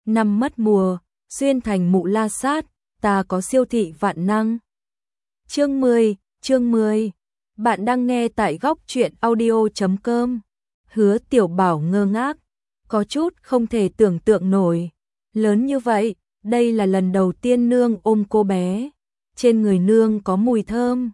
năm mất mùa, xuyên thành mụ la sát, ta có siêu thị vạn năng. Chương 10. Bạn đang nghe tại góc truyện audio.com. Hứa Tiểu Bảo ngơ ngác, có chút không thể tưởng tượng nổi. Lớn như vậy, đây là lần đầu tiên nương ôm cô bé. Trên người nương có mùi thơm.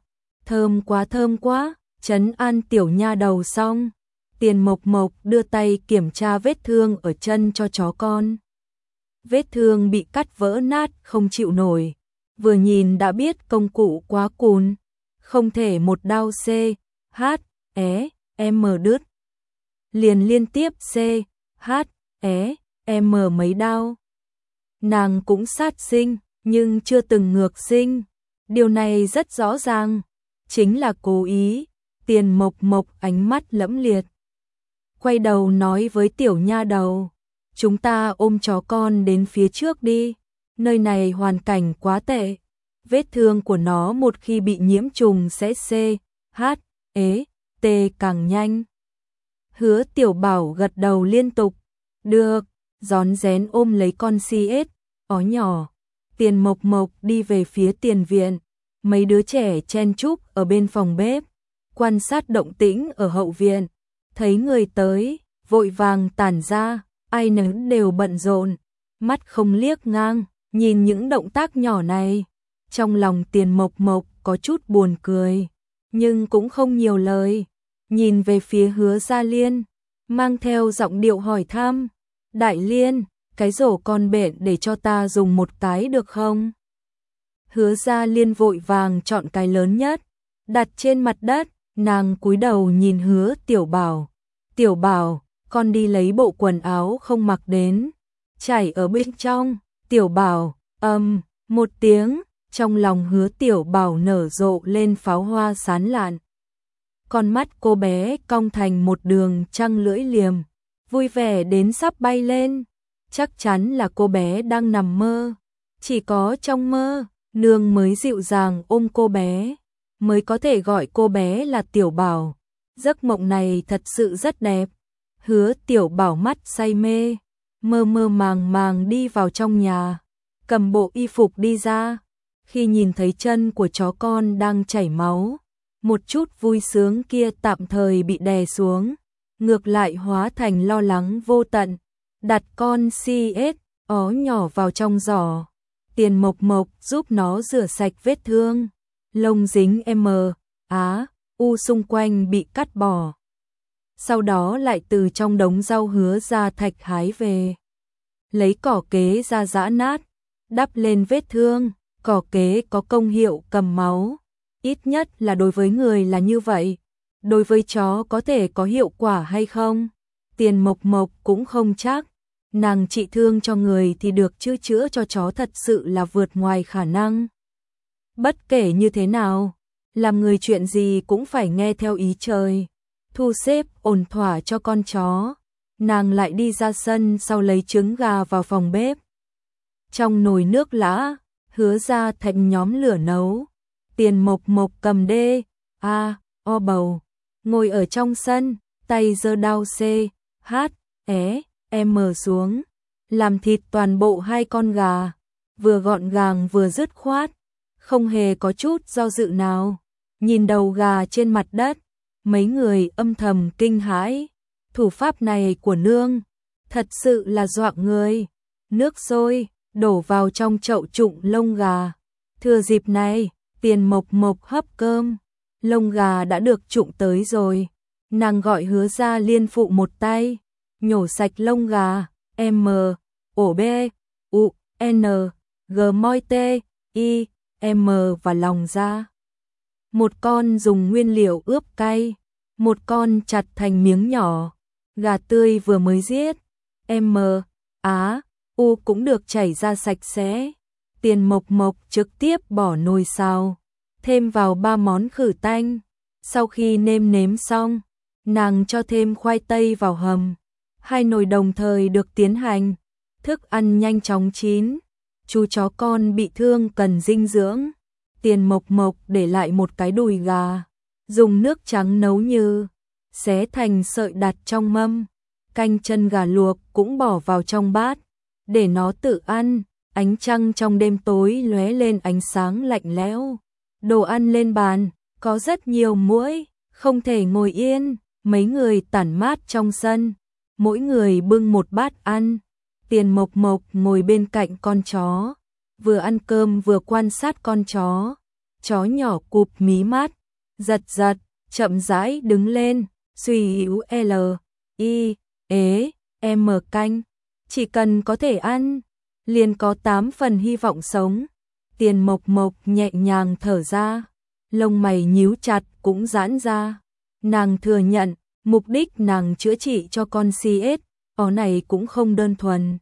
Thơm quá, trấn an tiểu nha đầu xong. Tiền Mộc Mộc đưa tay kiểm tra vết thương ở chân cho chó con. Vết thương bị cắt vỡ nát không chịu nổi. Vừa nhìn đã biết công cụ quá cùn. Không thể một đao C, H, E, M đứt. Liền liên tiếp C, H, E, M mấy đao. Nàng cũng sát sinh, nhưng chưa từng ngược sinh. Điều này rất rõ ràng. Chính là cố ý. Tiền Mộc Mộc ánh mắt lẫm liệt. Quay đầu nói với tiểu nha đầu. Chúng ta ôm chó con đến phía trước đi. Nơi này hoàn cảnh quá tệ. Vết thương của nó một khi bị nhiễm trùng sẽ C, H, E, T càng nhanh. Hứa Tiểu Bảo gật đầu liên tục. Được, rón rén ôm lấy con CS, ó nhỏ. Tiền Mộc Mộc đi về phía tiền viện. Mấy đứa trẻ chen chúc ở bên phòng bếp. Quan sát động tĩnh ở hậu viện. Thấy người tới, vội vàng tản ra. Ai nấy đều bận rộn. Mắt không liếc ngang, nhìn những động tác nhỏ này. Trong lòng Tiền Mộc Mộc có chút buồn cười, nhưng cũng không nhiều lời. Nhìn về phía Hứa Gia Liên, mang theo giọng điệu hỏi thăm. Đại Liên, cái rổ con bện để cho ta dùng một cái được không? Hứa Gia Liên vội vàng chọn cái lớn nhất, đặt trên mặt đất. Nàng cúi đầu nhìn Hứa Tiểu Bảo. Tiểu Bảo, con đi lấy bộ quần áo không mặc đến. Chảy ở bên trong. Tiểu Bảo, một tiếng. Trong lòng Hứa Tiểu Bảo nở rộ lên pháo hoa sán lạn. Con mắt cô bé cong thành một đường trăng lưỡi liềm, vui vẻ đến sắp bay lên. Chắc chắn là cô bé đang nằm mơ. Chỉ có trong mơ, nương mới dịu dàng ôm cô bé, mới có thể gọi cô bé là Tiểu Bảo. Giấc mộng này thật sự rất đẹp. Hứa Tiểu Bảo mắt say mê, mơ mơ màng màng đi vào trong nhà, cầm bộ y phục đi ra. Khi nhìn thấy chân của chó con đang chảy máu, một chút vui sướng kia tạm thời bị đè xuống, ngược lại hóa thành lo lắng vô tận. Đặt con CS ó nhỏ vào trong giỏ. Tiền Mộc Mộc giúp nó rửa sạch vết thương. Lông dính U xung quanh bị cắt bỏ. Sau đó lại từ trong đống rau Hứa Gia Thạch hái về. Lấy cỏ kế ra giã nát, đắp lên vết thương. Cỏ kế có công hiệu cầm máu, ít nhất là đối với người là như vậy. Đối với chó có thể có hiệu quả hay không? Tiền Mộc Mộc cũng không chắc. Nàng trị thương cho người thì được chứ chữa cho chó thật sự là vượt ngoài khả năng. Bất kể như thế nào, làm người chuyện gì cũng phải nghe theo ý trời. Thu xếp ổn thỏa cho con chó. Nàng lại đi ra sân sau lấy trứng gà vào phòng bếp. Trong nồi nước lã, Hứa Gia Thạch nhóm lửa nấu. Tiền Mộc Mộc cầm o bầu, ngồi ở trong sân, tay giơ đao C, H, E, M xuống, làm thịt toàn bộ 2 con gà, vừa gọn gàng vừa dứt khoát, không hề có chút do dự nào. Nhìn đầu gà trên mặt đất, mấy người âm thầm kinh hãi. Thủ pháp này của nương, thật sự là dọa người. Nước sôi đổ vào trong chậu trụng lông gà. Thừa dịp này, Tiền Mộc Mộc hấp cơm. Lông gà đã được trụng tới rồi. Nàng gọi Hứa Gia Liên phụ một tay, nhổ sạch lông gà. M, ổ B, U, N, G môi T, I, M và lòng ra. Một con dùng nguyên liệu ướp cay, một con chặt thành miếng nhỏ. Gà tươi vừa mới giết. M, U cũng được chảy ra sạch sẽ. Tiền Mộc Mộc trực tiếp bỏ nồi xào, thêm vào 3 món khử tanh. Sau khi nêm nếm xong, nàng cho thêm khoai tây vào hầm. 2 nồi đồng thời được tiến hành. Thức ăn nhanh chóng chín. Chú chó con bị thương cần dinh dưỡng. Tiền Mộc Mộc để lại một cái đùi gà, dùng nước trắng nấu như, xé thành sợi đặt trong mâm. Canh chân gà luộc cũng bỏ vào trong bát. để nó tự ăn. Ánh trăng trong đêm tối lóe lên ánh sáng lạnh lẽo. Đồ ăn lên bàn, có rất nhiều muỗi, không thể ngồi yên. Mấy người tản mát trong sân, mỗi người bưng một bát ăn. Tiền Mộc Mộc ngồi bên cạnh con chó, vừa ăn cơm vừa quan sát con chó. Chó nhỏ cụp mí mắt, giật giật, chậm rãi đứng lên, suy yếu L, I, ế, M canh. Chỉ cần có thể ăn, liền có 8 phần hy vọng sống. Tiền Mộc Mộc nhẹ nhàng thở ra, lông mày nhíu chặt cũng giãn ra. Nàng thừa nhận, mục đích nàng chữa trị cho con CS, ó này cũng không đơn thuần.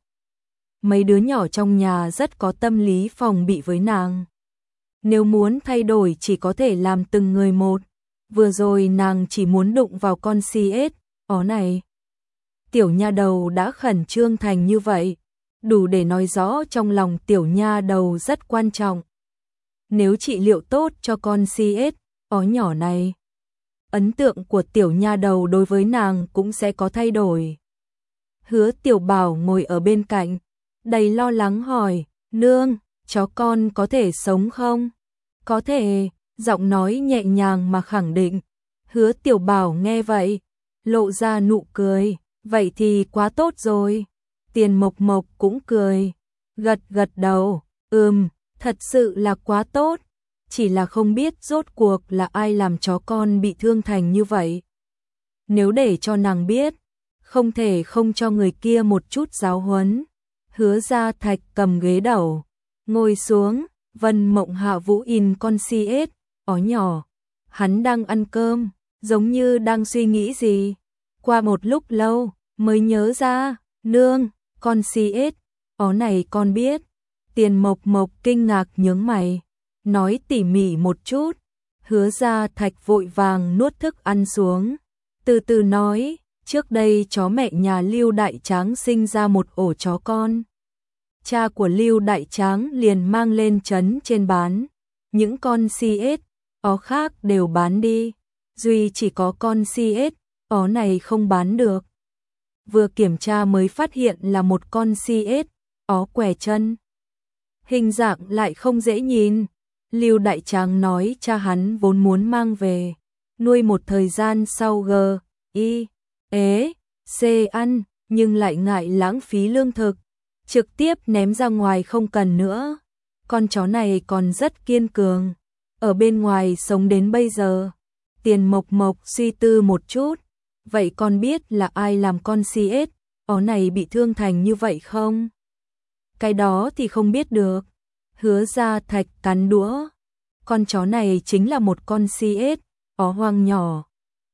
Mấy đứa nhỏ trong nhà rất có tâm lý phòng bị với nàng. Nếu muốn thay đổi chỉ có thể làm từng người một. Vừa rồi nàng chỉ muốn đụng vào con CS, ó này. Tiểu nha đầu đã khẩn trương thành như vậy, đủ để nói rõ trong lòng tiểu nha đầu rất quan trọng. Nếu trị liệu tốt cho con CS, ó nhỏ này, ấn tượng của tiểu nha đầu đối với nàng cũng sẽ có thay đổi. Hứa Tiểu Bảo ngồi ở bên cạnh, đầy lo lắng hỏi, nương, chó con có thể sống không? Có thể, giọng nói nhẹ nhàng mà khẳng định. Hứa Tiểu Bảo nghe vậy, lộ ra nụ cười, vậy thì quá tốt rồi. Tiền Mộc Mộc cũng cười, gật gật đầu, thật sự là quá tốt. Chỉ là không biết rốt cuộc là ai làm chó con bị thương thành như vậy. Nếu để cho nàng biết, không thể không cho người kia một chút giáo huấn. Hứa Gia Thạch cầm ghế đầu, ngồi xuống, Vân Mộng Hạ Vũ in con CS, ó nhỏ. Hắn đang ăn cơm, giống như đang suy nghĩ gì. Qua một lúc lâu, mới nhớ ra, nương, con CS, ó này con biết. Tiền Mộc Mộc kinh ngạc nhướng mày, nói tỉ mỉ một chút. Hứa Gia Thạch vội vàng nuốt thức ăn xuống, từ từ nói, trước đây chó mẹ nhà Lưu Đại Tráng sinh ra một ổ chó con. Cha của Lưu Đại Tráng liền mang lên trấn trên bán, những con CS, ó khác đều bán đi, duy chỉ có con CS, ó này không bán được. Vừa kiểm tra mới phát hiện là một con CS, ó què chân. Hình dạng lại không dễ nhìn. Lưu Đại Tráng nói cha hắn vốn muốn mang về, nuôi một thời gian sau C ăn, nhưng lại ngại lãng phí lương thực, trực tiếp ném ra ngoài không cần nữa. Con chó này còn rất kiên cường, ở bên ngoài sống đến bây giờ. Tiền Mộc Mộc suy tư một chút, vậy con biết là ai làm con CS, ó này bị thương thành như vậy không? Cái đó thì không biết được. Hứa Gia Thạch cắn đũa, con chó này chính là một con CS, ó hoang nhỏ.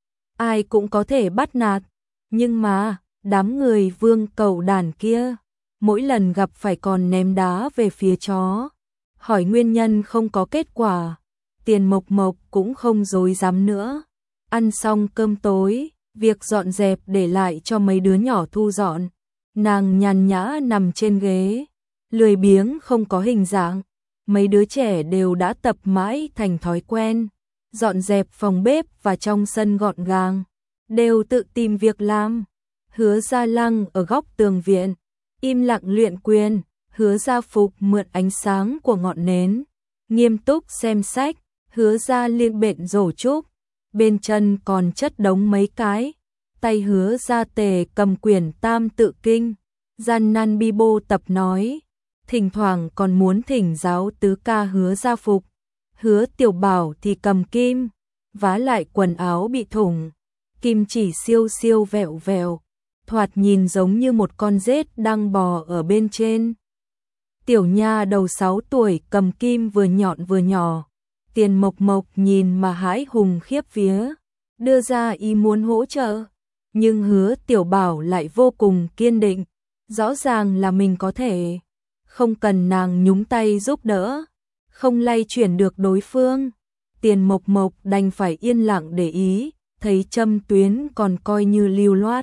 Ai cũng có thể bắt nạt, nhưng mà, đám người Vương Cẩu đàn kia, mỗi lần gặp phải còn ném đá về phía chó. Hỏi nguyên nhân không có kết quả, Tiền Mộc Mộc cũng không dối dám nữa. Ăn xong cơm tối, việc dọn dẹp để lại cho mấy đứa nhỏ thu dọn. Nàng nhàn nhã nằm trên ghế, lười biếng không có hình dạng. Mấy đứa trẻ đều đã tập mãi thành thói quen, dọn dẹp phòng bếp và trong sân gọn gàng, đều tự tìm việc làm. Hứa Gia Lăng ở góc tường viện, im lặng luyện quyền. Hứa Gia Phục mượn ánh sáng của ngọn nến, nghiêm túc xem sách. Hứa Gia Liên bện rổ trúc, bên chân còn chất đống mấy cái. Tay Hứa Gia Tề cầm quyển Tam Tự Kinh, gian nan bi bô tập nói. Thỉnh thoảng còn muốn thỉnh giáo tứ ca Hứa Gia Phục. Hứa Tiểu Bảo thì cầm kim, vá lại quần áo bị thủng, kim chỉ siêu siêu vẹo vẹo, thoạt nhìn giống như một con rết đang bò ở bên trên. Tiểu nha đầu 6 tuổi cầm kim vừa nhọn vừa nhỏ. Tiền Mộc Mộc nhìn mà hãi hùng khiếp vía, đưa ra ý muốn hỗ trợ, nhưng Hứa Tiểu Bảo lại vô cùng kiên định, rõ ràng là mình có thể, không cần nàng nhúng tay giúp đỡ, không lay chuyển được đối phương. Tiền Mộc Mộc đành phải yên lặng để ý, thấy châm tuyến còn coi như lưu loát.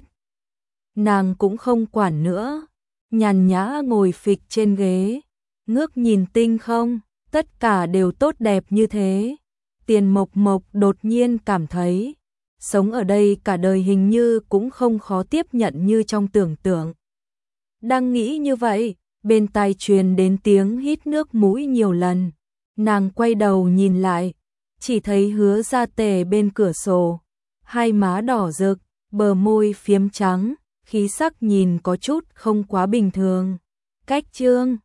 Nàng cũng không quản nữa, nhàn nhã ngồi phịch trên ghế, ngước nhìn tinh không, tất cả đều tốt đẹp như thế. Tiền Mộc Mộc đột nhiên cảm thấy, sống ở đây cả đời hình như cũng không khó tiếp nhận như trong tưởng tượng. Đang nghĩ như vậy, bên tai truyền đến tiếng hít nước mũi nhiều lần. Nàng quay đầu nhìn lại, chỉ thấy Hứa Gia Tề bên cửa sổ, hai má đỏ rực, bờ môi phiếm trắng, khí sắc nhìn có chút không quá bình thường. Cách Trương